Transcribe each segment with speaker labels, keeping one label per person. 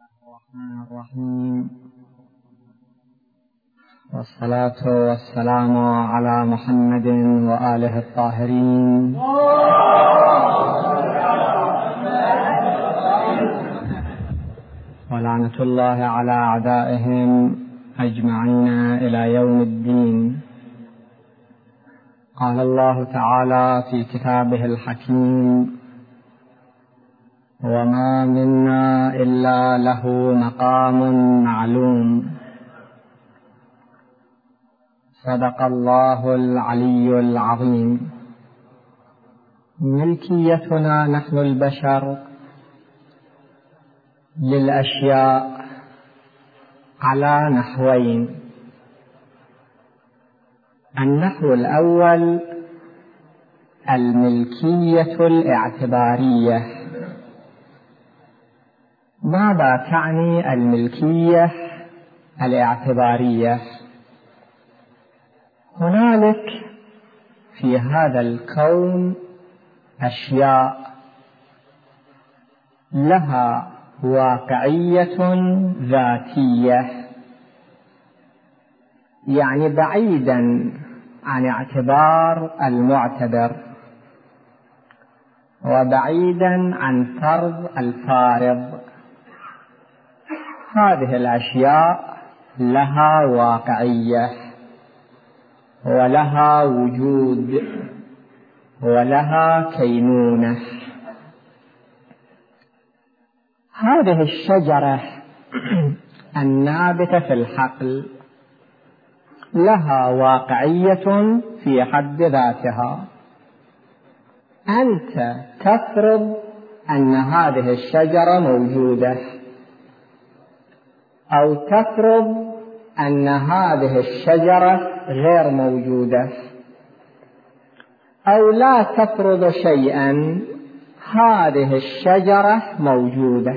Speaker 1: الرحمن الرحيم، والصلاة والسلام على محمد وآله الطاهرين ولعنة الله على أعدائهم أجمعين إلى يوم الدين. قال الله تعالى في كتابه الحكيم: وما منا إلا له مقام معلوم. صدق الله العلي العظيم. ملكيتنا نحن البشر للأشياء على نحوين: النحو الأول الملكية الاعتبارية. ماذا تعني الملكية الاعتبارية؟ هنالك في هذا الكون أشياء لها واقعية ذاتية، يعني بعيدا عن اعتبار المعتبر وبعيدا عن فرض الفارض. هذه الأشياء لها واقعية ولها وجود ولها كينونة. هذه الشجرة النابتة في الحقل لها واقعية في حد ذاتها. أنت تفرض أن هذه الشجرة موجودة، أو تفرض أن هذه الشجرة غير موجودة، أو لا تفرض شيئا، هذه الشجرة موجودة.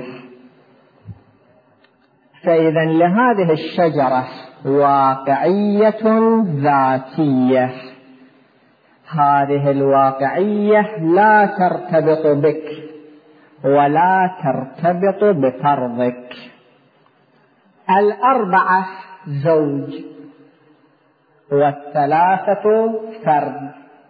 Speaker 1: فإذا لهذه الشجرة واقعية ذاتية. هذه الواقعية لا ترتبط بك ولا ترتبط بفرضك. الأربعة زوج والثلاثة فرد.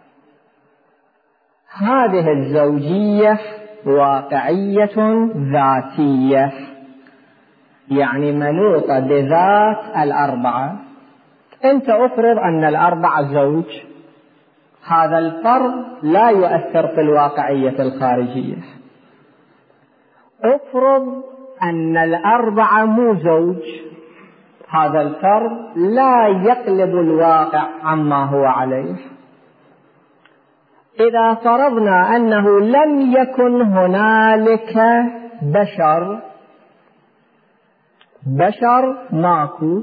Speaker 1: هذه الزوجية واقعية ذاتية، يعني منوطة بذات الأربعة. أنت أفرض أن الأربعة زوج، هذا الفرض لا يؤثر في الواقعية الخارجية. أفرض أن الأربعة مو زوج، هذا الفرض لا يقلب الواقع عما هو عليه. إذا فرضنا أنه لم يكن هنالك بشر ماكو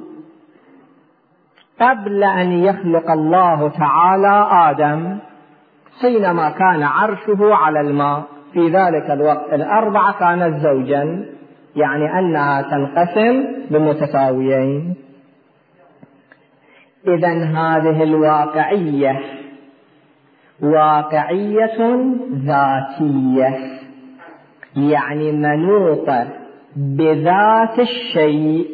Speaker 1: قبل أن يخلق الله تعالى آدم، حينما كان عرشه على الماء، في ذلك الوقت الأربعة كانت زوجا، يعني أنها تنقسم بمتساويين. إذن هذه الواقعية واقعية ذاتية، يعني منوطة بذات الشيء،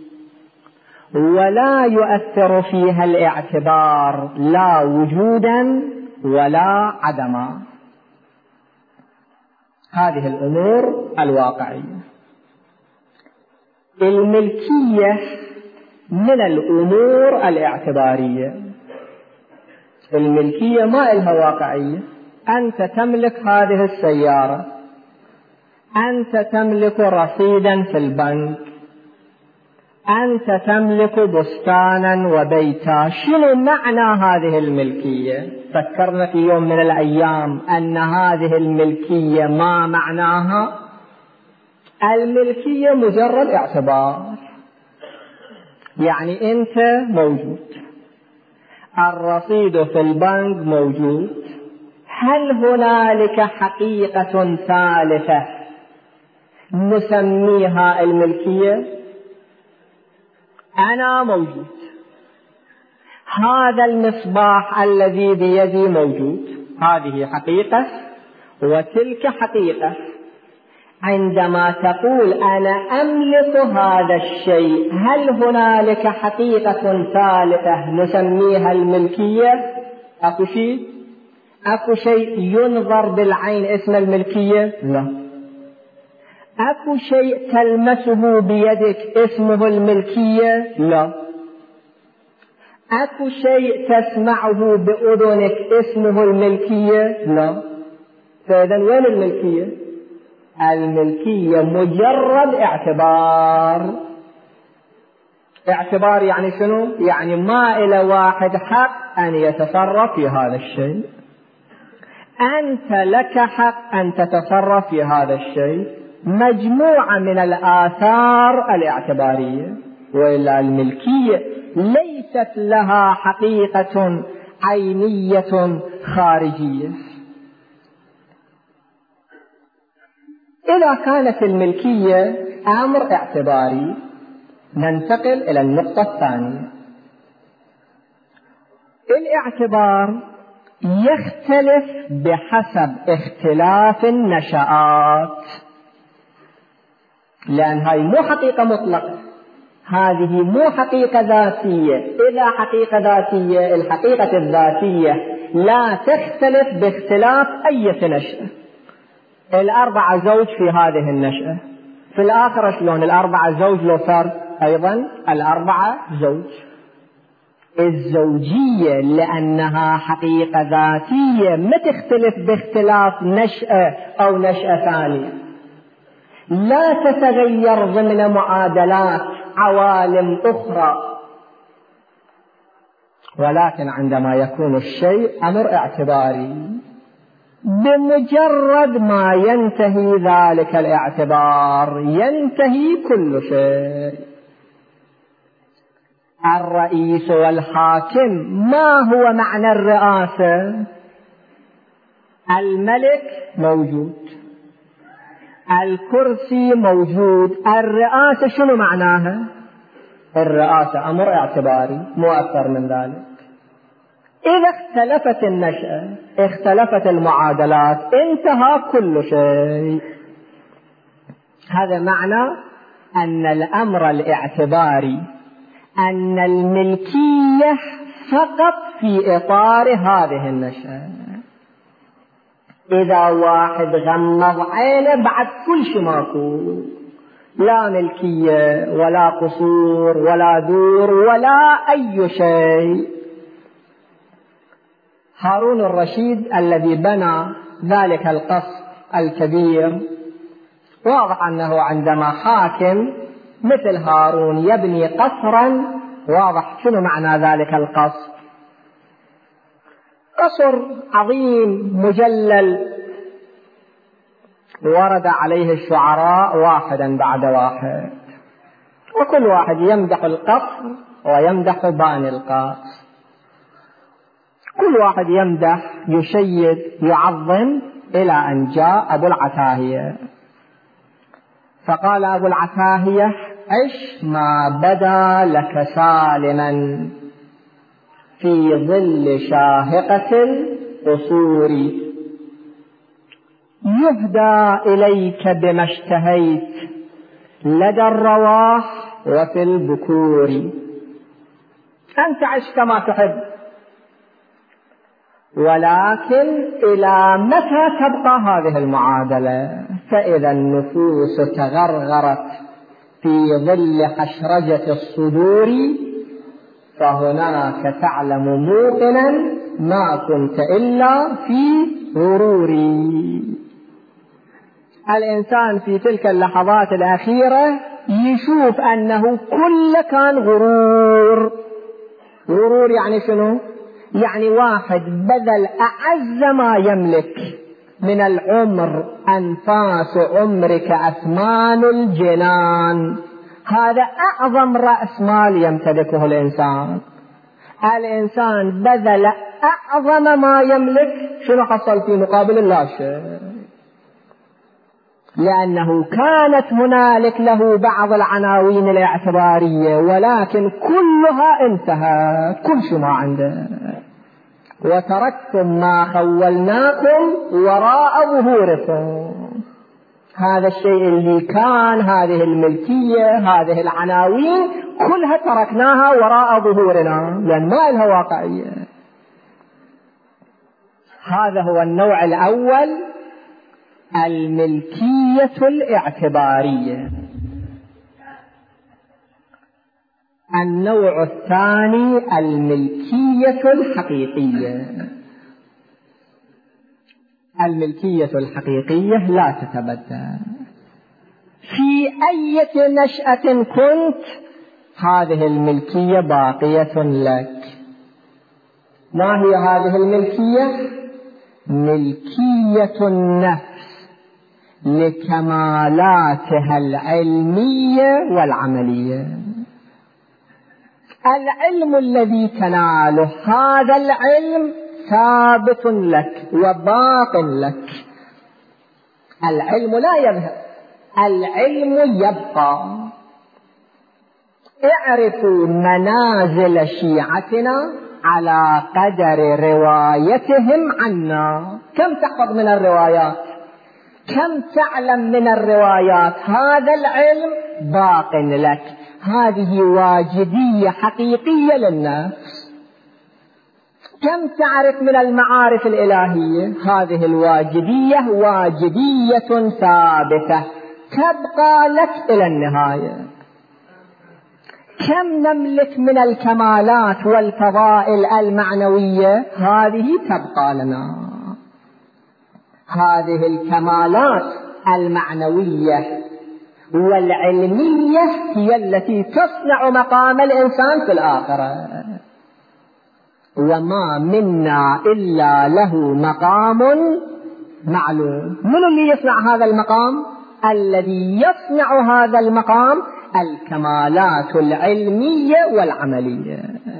Speaker 1: ولا يؤثر فيها الاعتبار لا وجودا ولا عدما. هذه الأمور الواقعية. الملكية من الأمور الاعتبارية. الملكية ما إلها واقعية. أنت تملك هذه السيارة، أنت تملك رصيدا في البنك، أنت تملك بستانا وبيتا. شنو معنى هذه الملكية؟ فكرنا في يوم من الأيام أن هذه الملكية ما معناها؟ الملكية مجرد اعتبار، يعني أنت موجود، الرصيد في البنك موجود. هل هنالك حقيقة ثالثة نسميها الملكية؟ أنا موجود، هذا المصباح الذي بيدي موجود، هذه حقيقة وتلك حقيقة. عندما تقول أنا أملك هذا الشيء، هل هنالك حقيقة ثالثة نسميها الملكية؟ أكو شيء ينظر بالعين اسم الملكية؟ لا. أكو شيء تلمسه بيدك اسمه الملكية؟ لا. أكو شيء تسمعه بأذنك اسمه الملكية؟ لا. فإذا وين الملكية؟ الملكية مجرد اعتبار. اعتبار يعني شنو؟ يعني ما إلى واحد حق أن يتصرف في هذا الشيء. أنت لك حق أن تتصرف في هذا الشيء، مجموعة من الآثار الاعتبارية. وإلا الملكية ليست لها حقيقة عينية خارجية. إذا كانت الملكية أمر اعتباري، ننتقل إلى النقطة الثانية. الاعتبار يختلف بحسب اختلاف النشآت، لأن هاي مو حقيقة مطلقة، هذه مو حقيقة ذاتية. إذا حقيقة ذاتية، الحقيقة الذاتية لا تختلف باختلاف أي نشأة. الأربعة زوج في هذه النشأة، في الآخرة شلون؟ الأربعة زوج لو صار أيضا الأربعة زوج. الزوجية لأنها حقيقة ذاتية ما تختلف باختلاف نشأة أو نشأة ثانية، لا تتغير ضمن معادلات عوالم أخرى. ولكن عندما يكون الشيء أمر اعتباري، بمجرد ما ينتهي ذلك الاعتبار ينتهي كل شيء. الرئيس والحاكم، ما هو معنى الرئاسة؟ الملك موجود، الكرسي موجود، الرئاسة شنو معناها؟ الرئاسة أمر اعتباري مو أكثر من ذلك. إذا اختلفت النشأة، اختلفت المعادلات، انتهى كل شيء. هذا معنى أن الأمر الاعتباري، أن الملكية فقط في إطار هذه النشأة. إذا واحد غمض عينه بعد كل شيء ماكو، لا ملكية ولا قصور ولا دور ولا أي شيء. هارون الرشيد الذي بنى ذلك القصر الكبير، واضح أنه عندما حاكم مثل هارون يبني قصرا، واضح شنو معنى ذلك القصر؟ قصر عظيم مجلل ورد عليه الشعراء واحدا بعد واحد، وكل واحد يمدح القصر ويمدح باني القصر، كل واحد يمدح يشيد يعظم، إلى أن جاء أبو العتاهية. فقال أبو العتاهية: عش ما بدا لك سالما في ظل شاهقة القصور، يهدى إليك بما اشتهيت لدى الرواح وفي البكور. أنت عش كما تحب، ولكن إلى متى تبقى هذه المعادلة؟ فإذا النفوس تغرغرت في ظل حشرجة الصدور، فهناك تعلم موقنا ما كنت إلا في غروري. الإنسان في تلك اللحظات الأخيرة يشوف أنه كل كان غرور. غرور يعني شنو؟ يعني واحد بذل أعز ما يملك من العمر، أنفاس عمرك أثمان الجنان، هذا أعظم رأس مال يمتلكه الإنسان. الإنسان بذل أعظم ما يملك، شنو حصل في مقابل؟ لا شيء، لأنه كانت هنالك له بعض العناوين الاعتبارية، ولكن كلها انتهت، كل شيء ما عنده. وتركتم ما خولناكم وراء ظهوركم. هذا الشيء اللي كان، هذه الملكية، هذه العناوين كلها تركناها وراء ظهورنا لأن ما لها واقعية. هذا هو النوع الأول، الملكية الاعتبارية. النوع الثاني الملكية الحقيقية. الملكية الحقيقية لا تتبدل في أي نشأة كنت، هذه الملكية باقية لك. ما هي هذه الملكية؟ ملكية النفس لكمالاتها العلمية والعملية. العلم الذي تناله، هذا العلم ثابت لك وباق لك. العلم لا يذهب، العلم يبقى. اعرفوا منازل شيعتنا على قدر روايتهم عنا. كم تحفظ من الروايات؟ كم تعلم من الروايات؟ هذا العلم باق لك. هذه واجدية حقيقية للنفس. كم تعرف من المعارف الإلهية؟ هذه الواجدية واجدية ثابتة تبقى لك إلى النهاية. كم نملك من الكمالات والفضائل المعنوية؟ هذه تبقى لنا. هذه الكمالات المعنوية والعلمية هي التي تصنع مقام الإنسان في الآخرة. وما منا إلا له مقام معلوم. من اللي يصنع هذا المقام؟ الذي يصنع هذا المقام الكمالات العلمية والعملية.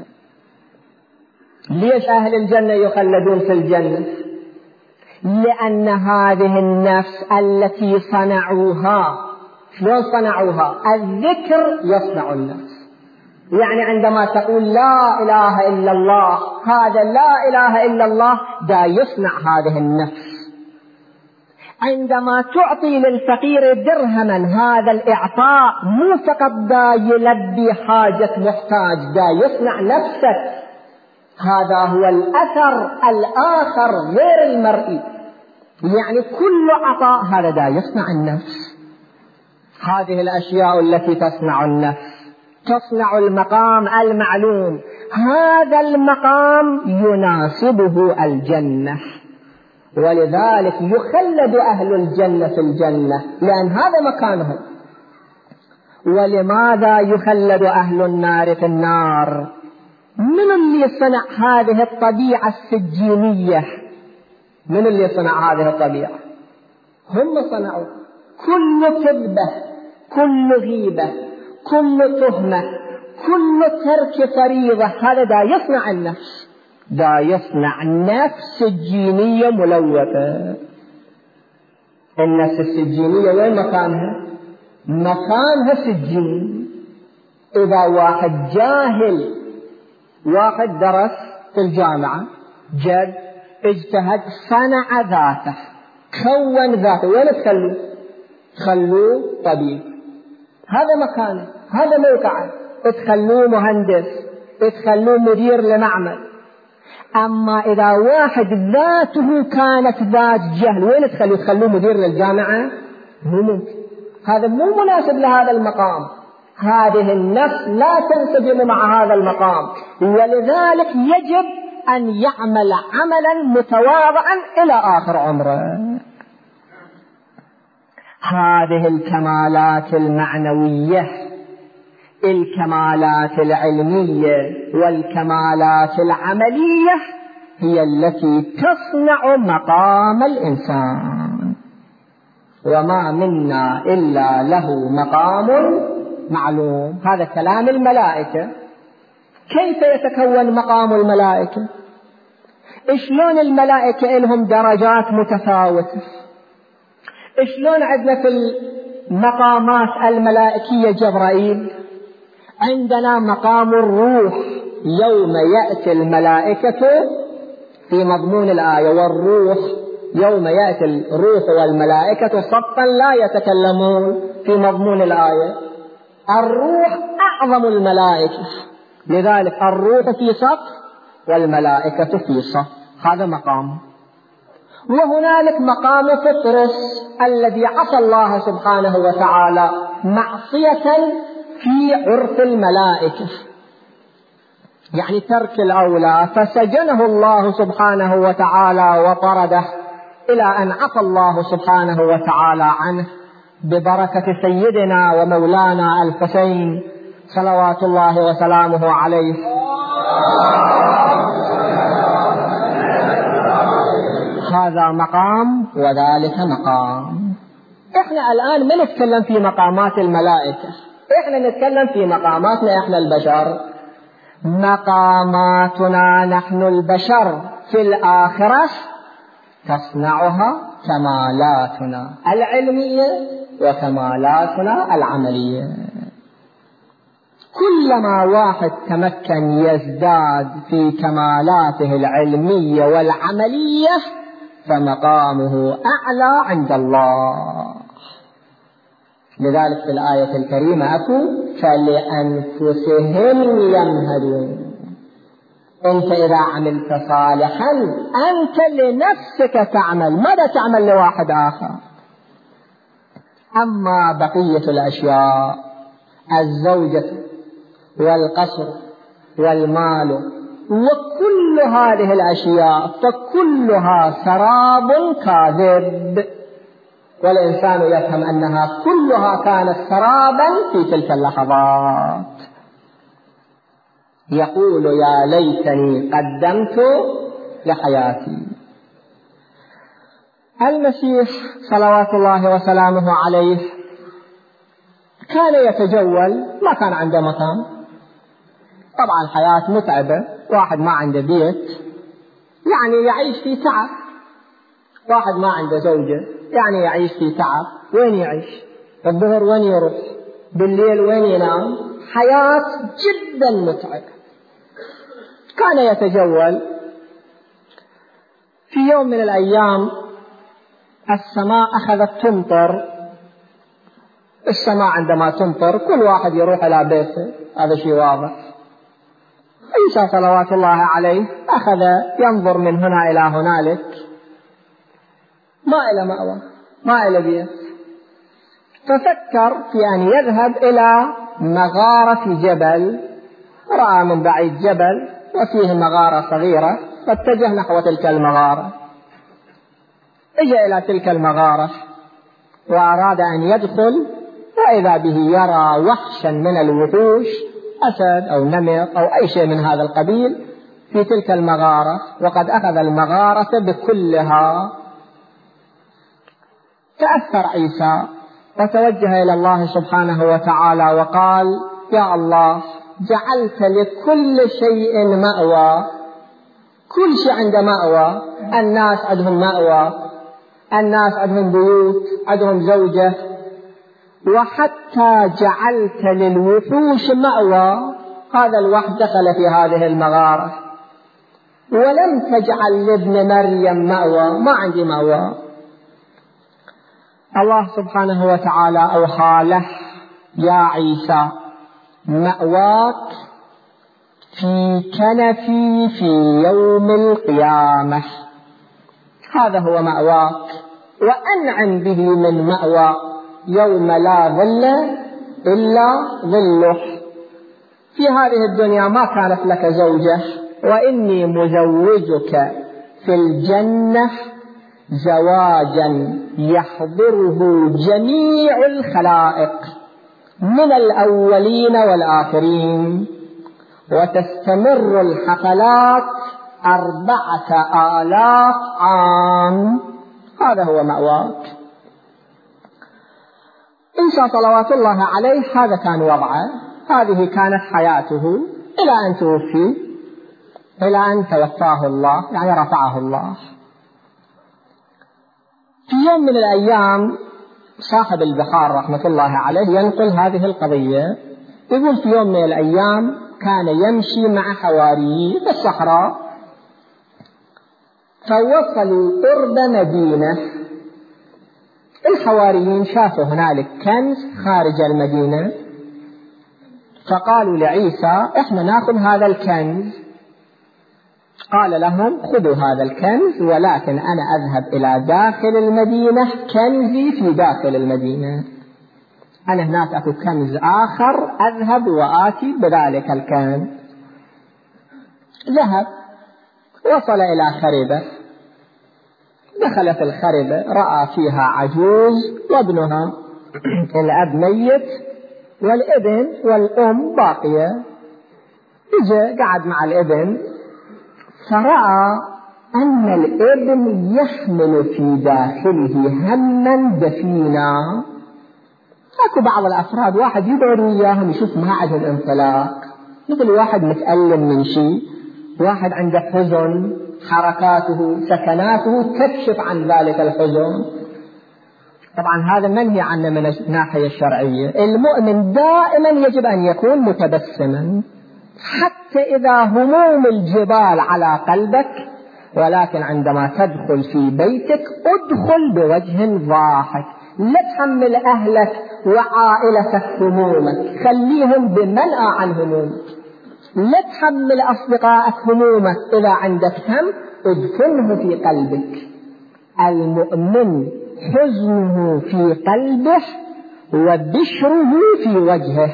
Speaker 1: ليش أهل الجنة يخلدون في الجنة؟ لأن هذه النفس التي صنعوها، شلون صنعوها؟ الذكر يصنع النفس. يعني عندما تقول لا إله إلا الله، هذا لا إله إلا الله دا يصنع هذه النفس. عندما تعطي للفقير درهما، هذا الإعطاء مو فقط دا يلبي حاجة محتاج، دا يصنع نفسك. هذا هو الأثر الآخر غير المرئي. يعني كل عطاء هذا دا يصنع النفس. هذه الأشياء التي تصنع النفس تصنع المقام المعلوم. هذا المقام يناسبه الجنة، ولذلك يخلد أهل الجنة في الجنة لأن هذا مكانهم. ولماذا يخلد أهل النار في النار؟ من اللي صنع هذه الطبيعة السجينية؟ من اللي صنع هذه الطبيعة؟ هم صنعوا. كل كذبة، كل غيبة، كل تهمة، كل ترك فريضة، هذا دا يصنع النفس. دا يصنع نفس سجينية ملوثة. النفس السجينية وين مكانها؟ مكانها سجين. إذا واحد جاهل، واحد درس في الجامعة، جد اجتهد، صنع ذاته، كون ذاته، وين تخلوه؟ تخلوه طبيب، هذا مكانه، هذا موقعه. تخلوه مهندس، تخلوه مدير لمعمل. أما إذا واحد ذاته كانت ذات جهل، وين تخلوه؟ تخلوه مدير للجامعة؟ مو ممكن. هذا مو مناسب لهذا المقام. هذه النفس لا تنسجم مع هذا المقام، ولذلك يجب أن يعمل عملا متواضعا إلى آخر عمره. هذه الكمالات المعنوية، الكمالات العلمية والكمالات العملية هي التي تصنع مقام الإنسان. وما منا إلا له مقام معلوم. هذا كلام الملائكة. كيف يتكون مقام الملائكة؟ شلون الملائكة لهم درجات متفاوتة؟ شلون عندنا في المقامات الملائكية جبرائيل؟ عندنا مقام الروح. يوم يأتي الملائكة في مضمون الآية والروح يوم يأتي الروح والملائكة صفا لا يتكلمون في مضمون الآية. الروح أعظم الملائكة، لذلك الروح في صف والملائكة في صف، هذا مقام. وهنالك مقام فطرس الذي عصى الله سبحانه وتعالى معصية في عرف الملائكة، يعني ترك الأولى، فسجنه الله سبحانه وتعالى وطرده إلى أن عفى الله سبحانه وتعالى عنه ببركة سيدنا ومولانا الحسين صلوات الله وسلامه عليه. هذا مقام وذلك مقام. احنا الآن ما نتكلم في مقامات الملائكة، احنا نتكلم في مقاماتنا احنا البشر. مقاماتنا نحن البشر في الآخرة تصنعها كمالاتنا العلمية وكمالاتنا العملية. كلما واحد تمكن يزداد في كمالاته العلمية والعملية فمقامه أعلى عند الله. لذلك في الآية الكريمة أقول فلأنفسهم يمهدون. أنت إذا عملت صالحا أنت لنفسك تعمل، ماذا تعمل لواحد آخر؟ أما بقية الأشياء، الزوجة والقصر والمال وكل هذه الأشياء فكلها سراب كاذب، والإنسان يفهم أنها كلها كانت سرابا في تلك اللحظات. يقول يا ليتني قدمت لحياتي. المسيح صلوات الله وسلامه عليه كان يتجول، ما كان عنده مكان. طبعا الحياة متعبة، واحد ما عنده بيت يعني يعيش في تعب، واحد ما عنده زوجة يعني يعيش في تعب. وين يعيش؟ الظهر وين يروح؟ بالليل وين ينام؟ حياة جدا متعبة. كان يتجول. في يوم من الأيام السماء أخذت تمطر. السماء عندما تمطر كل واحد يروح إلى بيته، هذا شيء واضح. عيسى صلوات الله عليه أخذ ينظر من هنا إلى هنالك، ما إلى مأوى، ما إلى بيت، ففكر في أن يذهب إلى مغارة جبل. رأى من بعيد جبل وفيه مغارة صغيرة، فاتجه نحو تلك المغارة. اجى إلى تلك المغارة وأراد أن يدخل، وإذا به يرى وحشا من الوحوش، أسد أو نمر أو أي شيء من هذا القبيل في تلك المغارة، وقد أخذ المغارة بكلها. تأثر عيسى وتوجه إلى الله سبحانه وتعالى وقال يا الله، جعلت لكل شيء مأوى، كل شيء عنده مأوى. الناس عندهم مأوى، الناس عندهم بيوت، عندهم زوجة، وحتى جعلت للوحوش مأوى. هذا الوحش دخل في هذه المغارة، ولم تجعل لابن مريم مأوى، ما عندي مأوى. الله سبحانه وتعالى أوحى له يا عيسى مأواك في كنفي في يوم القيامة، هذا هو مأواك، وأنعم به من مأوى يوم لا ظل إلا ظله. في هذه الدنيا ما كانت لك زوجة، وإني مزوجك في الجنة زواجا يحضره جميع الخلائق من الأولين والآخرين، وتستمر الحفلات 4000 عام. هذا هو مأواك. عيسى صلوات الله عليه هذا كان وضعه، هذه كانت حياته إلى أن توفي، إلى أن توفاه الله، يعني رفعه الله. في يوم من الأيام صاحب البخار رحمة الله عليه ينقل هذه القضية، يقول في يوم من الأيام كان يمشي مع حواريه في الصحراء، فوصلوا قرب مدينة. الحواريين شافوا هنالك كنز خارج المدينة، فقالوا لعيسى احنا ناخذ هذا الكنز. قال لهم خذوا هذا الكنز، ولكن أنا أذهب إلى داخل المدينة، كنزي في داخل المدينة، أنا هناك أكو كنز آخر أذهب وآتي بذلك الكنز. ذهب، وصل إلى خربة، دخل في الخربة، رأى فيها عجوز وابنها، الأب ميت والابن والأم باقية. إجا قعد مع الابن، فرأى أن الابن يحمل في داخله هما دفينا. أكو بعض الأفراد واحد يقعد وياهم يشوف ما عندهم انطلاق، مثل واحد متألم من شيء، واحد عنده حزن، حركاته سكناته تكشف عن ذلك الحزن. طبعا هذا منهي عنه من الناحية الشرعية. المؤمن دائما يجب أن يكون متبسما حتى إذا هموم الجبال على قلبك، ولكن عندما تدخل في بيتك ادخل بوجه ضاحك. لا تحمل أهلك وعائلتك همومك، خليهم بمنأى عن همومك. لا تحمل أصدقائك همومك، إذا عندك هم ادخله في قلبك. المؤمن حزنه في قلبه وبشره في وجهه.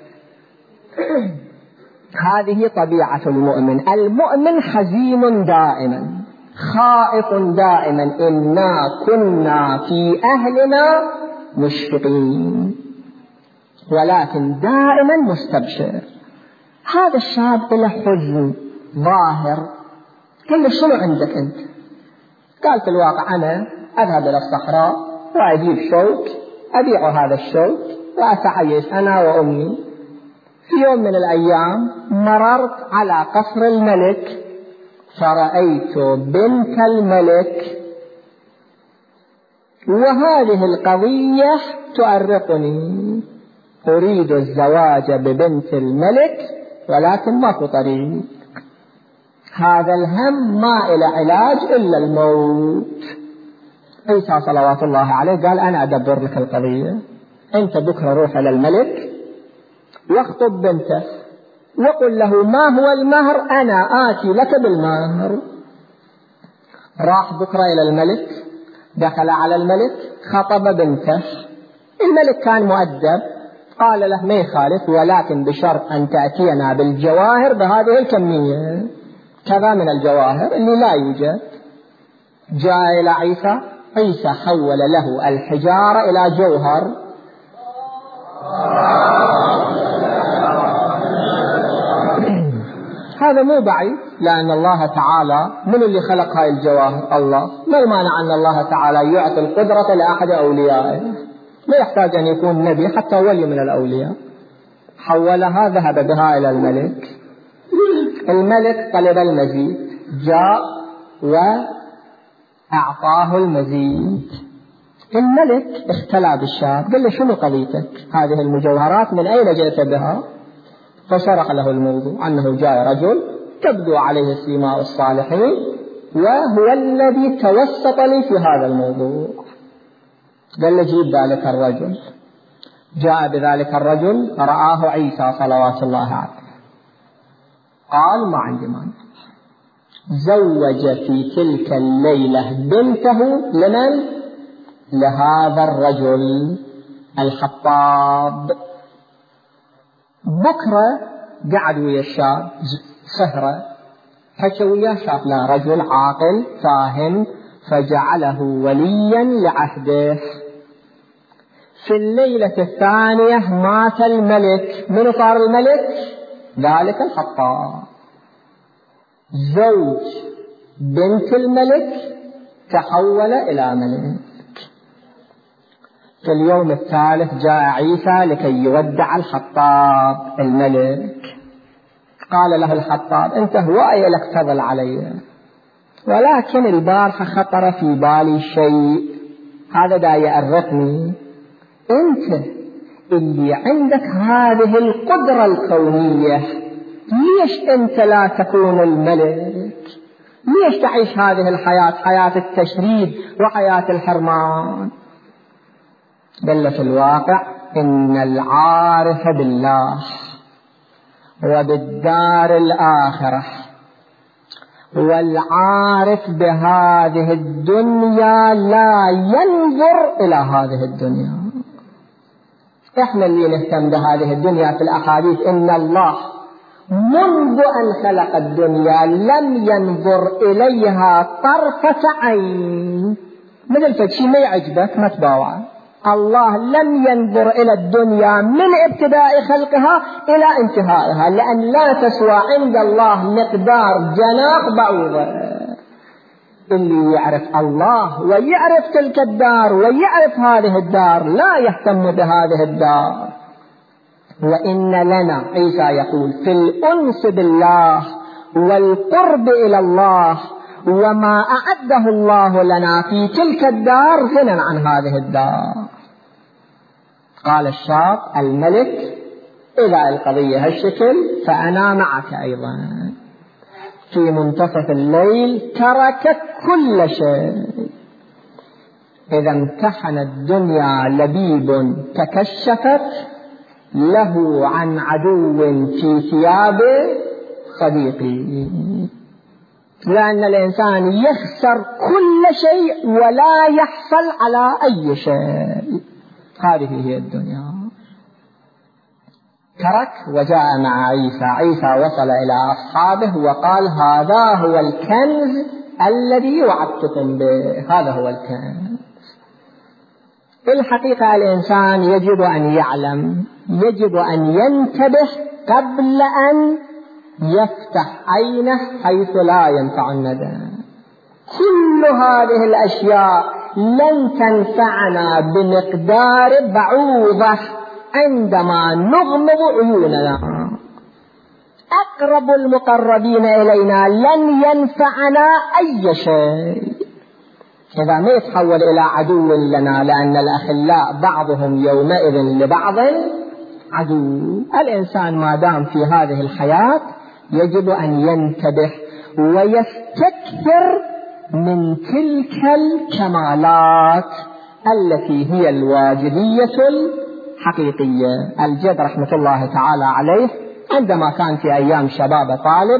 Speaker 1: هذه طبيعة المؤمن. المؤمن حزين دائما، خائف دائما، إنا كنا في أهلنا مشفقين، ولكن دائما مستبشر. هذا الشاب له حزن ظاهر. قال له شنو عندك أنت؟ قال في الواقع أنا أذهب إلى الصحراء وأجيب شوك، أبيع هذا الشوك وأتعيش أنا وأمي. في يوم من الأيام مررت على قصر الملك، فرأيت بنت الملك، وهذه القضية تؤرقني، أريد الزواج ببنت الملك ولكن ماكو طريق. هذا الهم ما إلى علاج إلا الموت. عيسى صلوات الله عليه قال أنا أدبر لك القضية، أنت بكرة روح إلى الملك واخطب بنته وقل له ما هو المهر، أنا آتي لك بالمهر. راح بكرة إلى الملك، دخل على الملك، خطب بنته. الملك كان مؤدب، قال له ما يخالف، ولكن بشرط أن تأتينا بالجواهر بهذه الكمية، كذا من الجواهر اللي لا يوجد. جاء إلى عيسى، عيسى حول له الحجارة إلى جوهر. هذا مو بعيد، لأن الله تعالى من اللي خلق هاي الجواهر؟ الله. ما المانع أن الله تعالى يعطي القدرة لأحد أوليائه، لا يحتاج أن يكون نبي، حتى ولي من الأولياء. حولها، ذهب بها إلى الملك. الملك طلب المزيد، جاء وأعطاه المزيد. الملك اختلى بالشاب، قال له شنو قضيتك؟ هذه المجوهرات من أين جئت بها؟ فشرح له الموضوع، أنه جاء رجل تبدو عليه سيماء الصالحين، وهو الذي توسط لي في هذا الموضوع. قال له جيب ذلك الرجل. جاء بذلك الرجل، رآه عيسى صلوات الله عليه، قال ما عندي مانع. زوج في تلك الليلة بنته لمن؟ لهذا الرجل الحطاب. بكرة قعد ويا الشاب سهرة، حكى وياه، شاف له رجل عاقل فاهم، فجعله وليا لعهده. في الليلة الثانية مات الملك. من صار الملك؟ ذلك الحطاب، زوج بنت الملك تحول إلى ملك. في اليوم الثالث جاء عيسى لكي يودع الحطاب الملك. قال له الحطاب أنت هواية لك فضل علي، ولكن البارحة خطر في بالي شيء، هذا دا يأرقني. أنت اللي عندك هذه القدرة الكونية، ليش أنت لا تكون الملك؟ ليش تعيش هذه الحياة، حياة التشريد وحياة الحرمان؟ بل في الواقع إن العارف بالله وبالدار الآخرة والعارف بهذه الدنيا لا ينظر إلى هذه الدنيا. إحنا اللي نهتم بهذه الدنيا في الأحاديث إن الله منذ أن خلق الدنيا لم ينظر إليها طرفة عين. مثل فشي ما يعجبك ما تباوعه. الله لم ينظر إلى الدنيا من ابتداء خلقها إلى انتهائها، لأن لا تسوى عند الله مقدار جناح بعوضة. اللي يعرف الله ويعرف تلك الدار ويعرف هذه الدار لا يهتم بهذه الدار. وإن لنا، عيسى يقول، في الأنس بالله والقرب إلى الله وما أعده الله لنا في تلك الدار غنى عن هذه الدار. قال الشاب الملك إذا القضية هالشكل فأنا معك أيضا. في منتصف الليل تركت كل شيء. إذا امتحن الدنيا لبيب تكشفت له عن عدو في ثياب صديقي. لأن الإنسان يخسر كل شيء ولا يحصل على أي شيء. هذه هي الدنيا. ترك وجاء مع عيسى وصل إلى أصحابه وقال هذا هو الكنز الذي وعدتكم به، هذا هو الكنز. في الحقيقة الإنسان يجب أن يعلم، يجب أن ينتبه قبل أن يفتح عينه حيث لا ينفع الندى. كل هذه الأشياء لن تنفعنا بمقدار بعوضة عندما نغمض عيوننا. أقرب المقربين إلينا لن ينفعنا أي شيء إذا ما يتحول إلى عدو لنا، لأن الأخلاء بعضهم يومئذ لبعض عدو. الإنسان ما دام في هذه الحياة يجب أن ينتبه ويستكثر من تلك الكمالات التي هي الواجبية الحقيقية. الجد رحمة الله تعالى عليه عندما كان في أيام شباب طالب،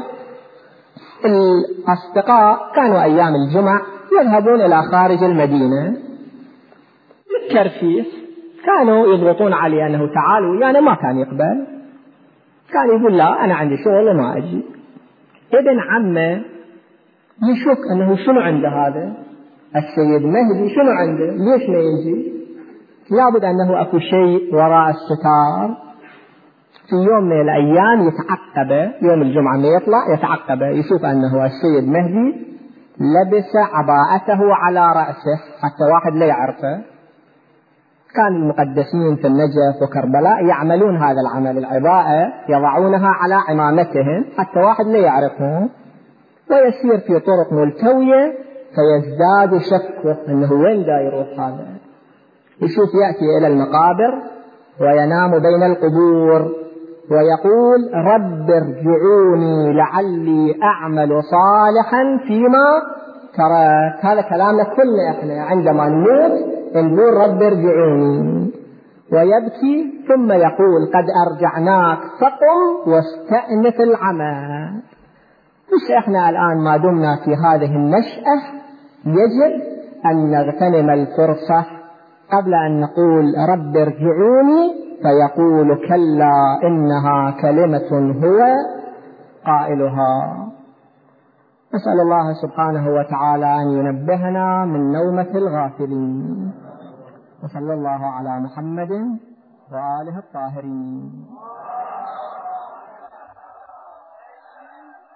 Speaker 1: الأصدقاء كانوا أيام الجمعة يذهبون إلى خارج المدينة بالكرفيس، كانوا يضغطون عليه أنه تعالوا، يعني ما كان يقبل، كان يقول لا أنا عندي شغل وما أجي. ابن عمه يشك أنه شنو عنده هذا السيد مهدي، شنو عنده، ليش ما يجي؟ لابد أنه أكو شيء وراء الستار. في يوم من الأيام يتعقب، يوم الجمعة ما يطلع يتعقب يشوف أنه السيد مهدي لبس عباءته على رأسه حتى واحد لا يعرفه. كان المقدسين في النجف وكربلاء يعملون هذا العمل، العباءة يضعونها على عمامتهم حتى واحد لا يعرفه، ويسير في طرق ملتوية فيزداد شكه أنه وين دا يروح هذا. يشوف يأتي إلى المقابر وينام بين القبور ويقول رب ارجعوني لعلي أعمل صالحا فيما تركت. هذا كلامنا كلنا احنا عندما نموت نقول رب ارجعوني، ويبكي ثم يقول قد أرجعناك فقم واستأنف العمل. مش احنا الآن ما دمنا في هذه النشأة يجب أن نغتنم الفرصة قبل أن نقول رب ارجعوني فيقول كلا إنها كلمة هو قائلها. نسأل الله سبحانه وتعالى أن ينبهنا من نومة الغافلين. وصلى الله على محمد وآله الطاهرين.